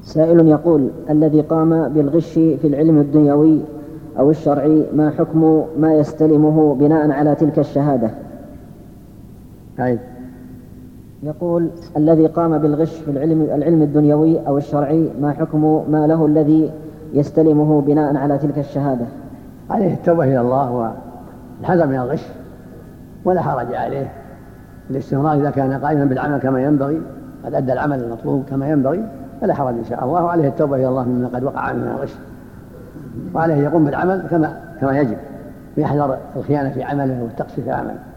سائل يقول: الذي قام بالغش في العلم الدنيوي أو الشرعي ما حكم ما يستلمه بناء على تلك الشهادة؟ يقول: الذي قام بالغش في العلم الدنيوي أو الشرعي ما حكم ما له الذي يستلمه بناء على تلك الشهادة؟ عليه التوبة إلى الله والحذر من الغش، ولا حرج عليه الاستمرار إذا كان قائما بالعمل كما ينبغي، قد أدى العمل المطلوب كما ينبغي فلا حرج إن شاء الله، وعليه التوبة إلى الله مما قد وقع من الغش، وعليه يقوم بالعمل كما يجب، ويحذر الخيانة في عمله والتقصير في عمله.